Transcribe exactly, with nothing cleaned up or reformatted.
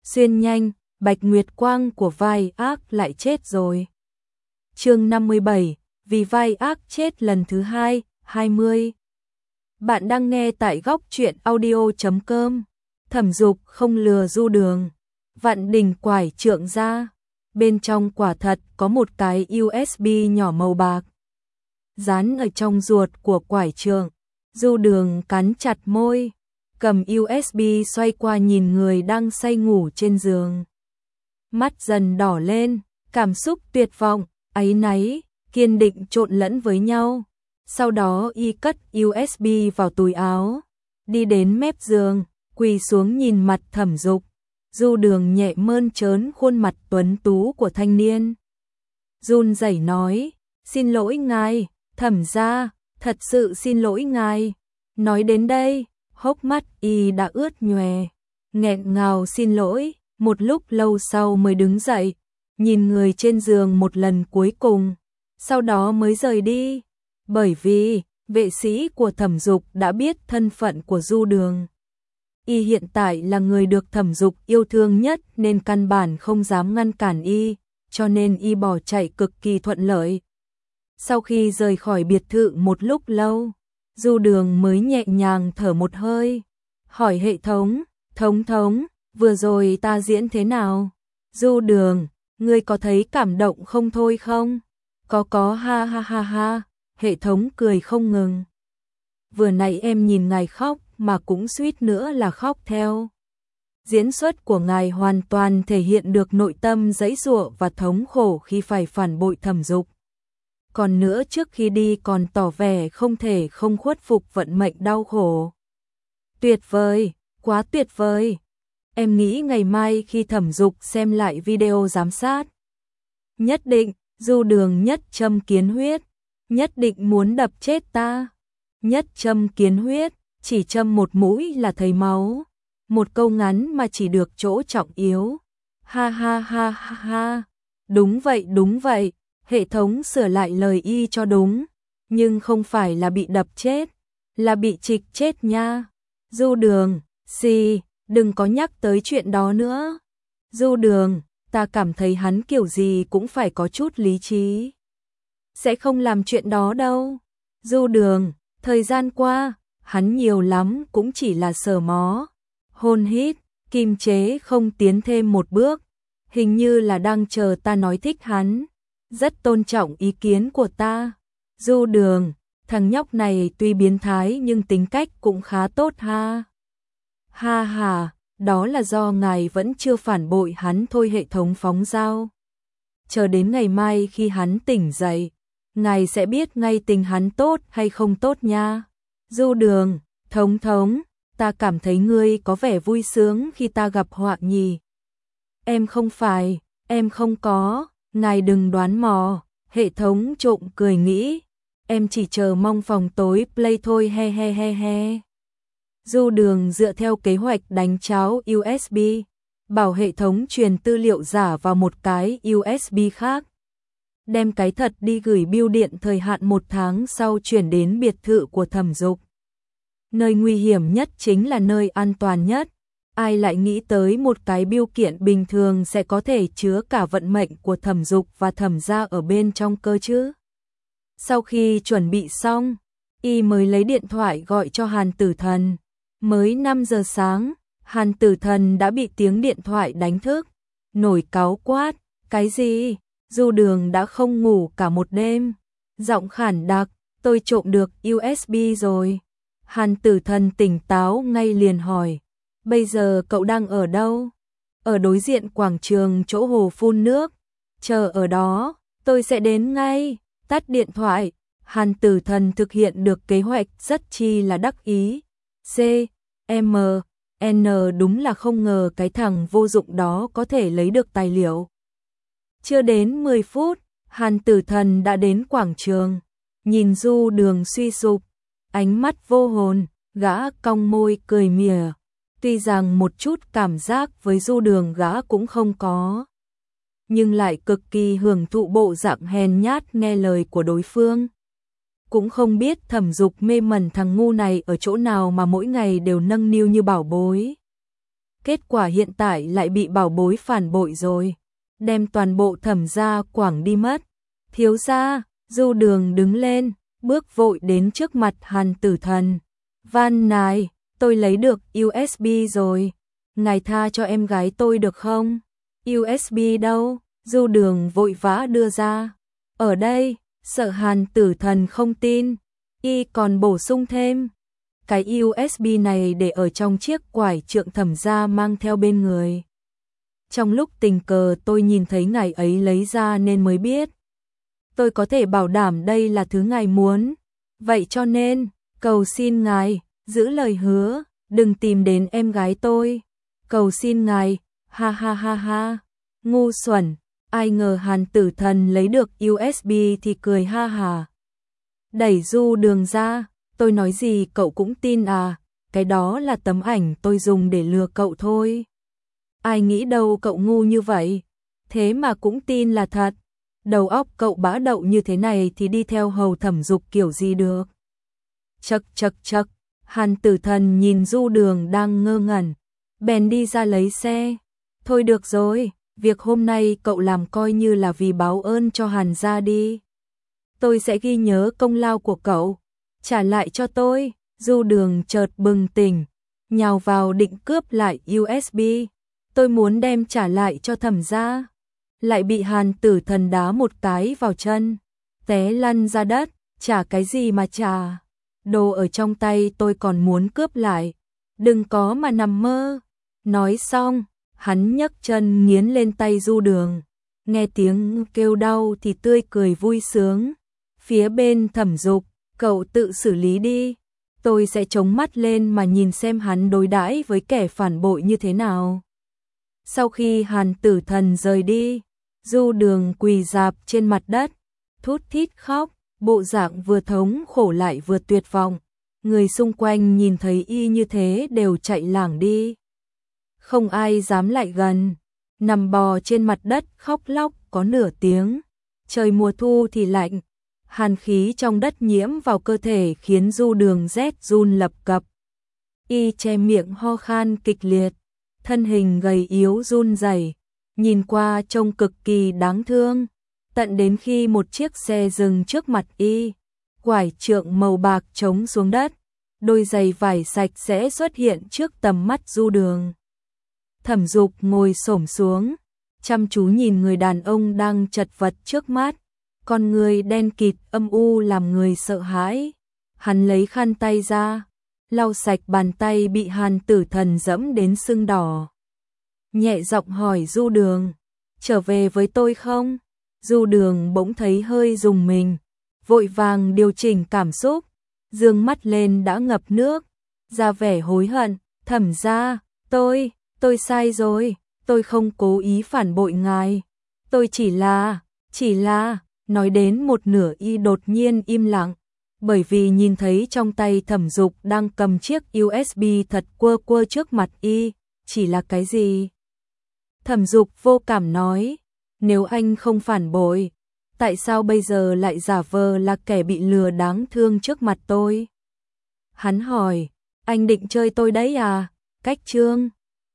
Xuyên nhanh, Bạch Nguyệt Quang của vai ác lại chết rồi. Chương năm mươi bảy, vì vai ác chết lần thứ hai, hai mươi. Bạn đang nghe tại góc truyện audio chấm com. Thẩm Dục không lừa Du Đường. Vạn Đình quải trượng ra, bên trong quả thật có một cái u ét bê nhỏ màu bạc. Dán ở trong ruột của quải trượng, Du Đường cắn chặt môi, cầm u ét bê xoay qua nhìn người đang say ngủ trên giường. Mắt dần đỏ lên, cảm xúc tuyệt vọng, áy náy, kiên định trộn lẫn với nhau. Sau đó y cất u ét bê vào túi áo, đi đến mép giường, quỳ xuống nhìn mặt Thẩm Dục. Du Đường nhẹ mơn trớn khuôn mặt tuấn tú của thanh niên, run rẩy nói, xin lỗi ngài, Thẩm gia, thật sự xin lỗi ngài. Nói đến đây, hốc mắt y đã ướt nhòe, nghẹn ngào xin lỗi, một lúc lâu sau mới đứng dậy, nhìn người trên giường một lần cuối cùng, sau đó mới rời đi, bởi vì vệ sĩ của Thẩm Dục đã biết thân phận của Du Đường. Y hiện tại là người được Thẩm Dục yêu thương nhất nên căn bản không dám ngăn cản y, cho nên y bỏ chạy cực kỳ thuận lợi. Sau khi rời khỏi biệt thự một lúc lâu, Du Đường mới nhẹ nhàng thở một hơi, hỏi hệ thống, thống thống, vừa rồi ta diễn thế nào? Du Đường, ngươi có thấy cảm động không thôi không? Có có ha ha ha ha, hệ thống cười không ngừng. Vừa nãy em nhìn ngài khóc mà cũng suýt nữa là khóc theo. Diễn xuất của ngài hoàn toàn thể hiện được nội tâm giãy giụa và thống khổ khi phải phản bội Thẩm Dục. Còn nữa trước khi đi còn tỏ vẻ không thể không khuất phục vận mệnh đau khổ. Tuyệt vời, quá tuyệt vời. Em nghĩ ngày mai khi Thẩm Dục xem lại video giám sát, nhất định, Du Đường nhất châm kiến huyết, nhất định muốn đập chết ta. Nhất châm kiến huyết, chỉ châm một mũi là thấy máu. Một câu ngắn mà chỉ được chỗ trọng yếu. Ha ha ha ha ha. Đúng vậy, đúng vậy. Hệ thống sửa lại lời y cho đúng, nhưng không phải là bị đập chết, là bị trịch chết nha. Du Đường, xì, đừng có nhắc tới chuyện đó nữa. Du Đường, ta cảm thấy hắn kiểu gì cũng phải có chút lý trí. Sẽ không làm chuyện đó đâu. Du Đường, thời gian qua, hắn nhiều lắm cũng chỉ là sờ mó, hôn hít, kiềm chế không tiến thêm một bước, hình như là đang chờ ta nói thích hắn. Rất tôn trọng ý kiến của ta. Du Đường, thằng nhóc này tuy biến thái nhưng tính cách cũng khá tốt ha. Ha ha, đó là do ngài vẫn chưa phản bội hắn thôi. Hệ thống phóng dao. Chờ đến ngày mai khi hắn tỉnh dậy, ngài sẽ biết ngay tình hắn tốt hay không tốt nha. Du Đường, thống thống, ta cảm thấy ngươi có vẻ vui sướng khi ta gặp họa nhì. Em không phải, em không có. Ngài đừng đoán mò, hệ thống trộm cười nghĩ, em chỉ chờ mong phòng tối play thôi he he he he. Du Đường dựa theo kế hoạch đánh cháo u ét bê, bảo hệ thống truyền tư liệu giả vào một cái u ét bê khác. Đem cái thật đi gửi bưu điện thời hạn một tháng sau chuyển đến biệt thự của Thẩm Dục. Nơi nguy hiểm nhất chính là nơi an toàn nhất. Ai lại nghĩ tới một cái bưu kiện bình thường sẽ có thể chứa cả vận mệnh của Thẩm Dục và Thẩm gia ở bên trong cơ chứ? Sau khi chuẩn bị xong, y mới lấy điện thoại gọi cho Hàn Tử Thần. Mới năm giờ sáng, Hàn Tử Thần đã bị tiếng điện thoại đánh thức, nổi cáu quát, cái gì? Du Đường đã không ngủ cả một đêm. Giọng khản đặc, tôi trộm được u ét bê rồi. Hàn Tử Thần tỉnh táo ngay liền hỏi, bây giờ cậu đang ở đâu? Ở đối diện quảng trường chỗ hồ phun nước. Chờ ở đó, tôi sẽ đến ngay. Tắt điện thoại. Hàn Tử Thần thực hiện được kế hoạch rất chi là đắc ý. C, M, N đúng là không ngờ cái thằng vô dụng đó có thể lấy được tài liệu. Chưa đến mười phút, Hàn Tử Thần đã đến quảng trường. Nhìn Du Đường suy sụp, ánh mắt vô hồn, gã cong môi cười mỉa. Tuy rằng một chút cảm giác với Du Đường gã cũng không có, nhưng lại cực kỳ hưởng thụ bộ dạng hèn nhát nghe lời của đối phương. Cũng không biết Thẩm Dục mê mẩn thằng ngu này ở chỗ nào mà mỗi ngày đều nâng niu như bảo bối. Kết quả hiện tại lại bị bảo bối phản bội rồi, đem toàn bộ Thẩm gia quảng đi mất. Thiếu gia, Du Đường đứng lên, bước vội đến trước mặt Hàn Tử Thần. Van nài, tôi lấy được u ét bê rồi, ngài tha cho em gái tôi được không? u ét bê đâu? Du Đường vội vã đưa ra. Ở đây, sợ Hàn Tử Thần không tin, y còn bổ sung thêm. Cái u ét bê này để ở trong chiếc quải trượng Thẩm gia mang theo bên người. Trong lúc tình cờ tôi nhìn thấy ngài ấy lấy ra nên mới biết. Tôi có thể bảo đảm đây là thứ ngài muốn. Vậy cho nên, cầu xin ngài, giữ lời hứa, đừng tìm đến em gái tôi. Cầu xin ngài, ha ha ha ha, ngu xuẩn. Ai ngờ Hàn Tử Thần lấy được u ét bê thì cười ha hà. Đẩy Du Đường ra, tôi nói gì cậu cũng tin à, cái đó là tấm ảnh tôi dùng để lừa cậu thôi. Ai nghĩ đâu cậu ngu như vậy, thế mà cũng tin là thật. Đầu óc cậu bã đậu như thế này thì đi theo hầu Thẩm Dục kiểu gì được. Chậc chậc chậc, Hàn Tử Thần nhìn Du Đường đang ngơ ngẩn, bèn đi ra lấy xe. Thôi được rồi, việc hôm nay cậu làm coi như là vì báo ơn cho Hàn gia đi. Tôi sẽ ghi nhớ công lao của cậu, trả lại cho tôi. Du Đường chợt bừng tỉnh, nhào vào định cướp lại u ét bê. Tôi muốn đem trả lại cho Thẩm gia, lại bị Hàn Tử Thần đá một cái vào chân, té lăn ra đất. Trả cái gì mà trả, đồ ở trong tay tôi còn muốn cướp lại, đừng có mà nằm mơ. Nói xong, hắn nhấc chân nghiến lên tay Du Đường, nghe tiếng kêu đau thì tươi cười vui sướng. Phía bên Thẩm Dục, cậu tự xử lý đi, tôi sẽ chống mắt lên mà nhìn xem hắn đối đãi với kẻ phản bội như thế nào. Sau khi Hàn Tử Thần rời đi, Du Đường quỳ rạp trên mặt đất, thút thít khóc, bộ dạng vừa thống khổ lại vừa tuyệt vọng. Người xung quanh nhìn thấy y như thế đều chạy lảng đi. Không ai dám lại gần, nằm bò trên mặt đất khóc lóc có nửa tiếng. Trời mùa thu thì lạnh, hàn khí trong đất nhiễm vào cơ thể khiến Du Đường rét run lập cập. Y che miệng ho khan kịch liệt, thân hình gầy yếu run rẩy, nhìn qua trông cực kỳ đáng thương. Tận đến khi một chiếc xe dừng trước mặt y, quải trượng màu bạc trống xuống đất, đôi giày vải sạch sẽ xuất hiện trước tầm mắt Du Đường. Thẩm Dục ngồi xổm xuống, chăm chú nhìn người đàn ông đang chật vật trước mắt, con người đen kịt âm u làm người sợ hãi. Hắn lấy khăn tay ra, lau sạch bàn tay bị Hàn Tử Thần dẫm đến sưng đỏ. Nhẹ giọng hỏi Du Đường, trở về với tôi không? Du Đường bỗng thấy hơi rùng mình, vội vàng điều chỉnh cảm xúc, dương mắt lên đã ngập nước, ra vẻ hối hận. Thẩm gia, tôi, tôi sai rồi, tôi không cố ý phản bội ngài, tôi chỉ là, chỉ là, nói đến một nửa y đột nhiên im lặng, bởi vì nhìn thấy trong tay Thẩm Dục đang cầm chiếc u ét bê thật quơ quơ trước mặt y, chỉ là cái gì? Thẩm Dục vô cảm nói, nếu anh không phản bội, tại sao bây giờ lại giả vờ là kẻ bị lừa đáng thương trước mặt tôi? Hắn hỏi, anh định chơi tôi đấy à? Cách chương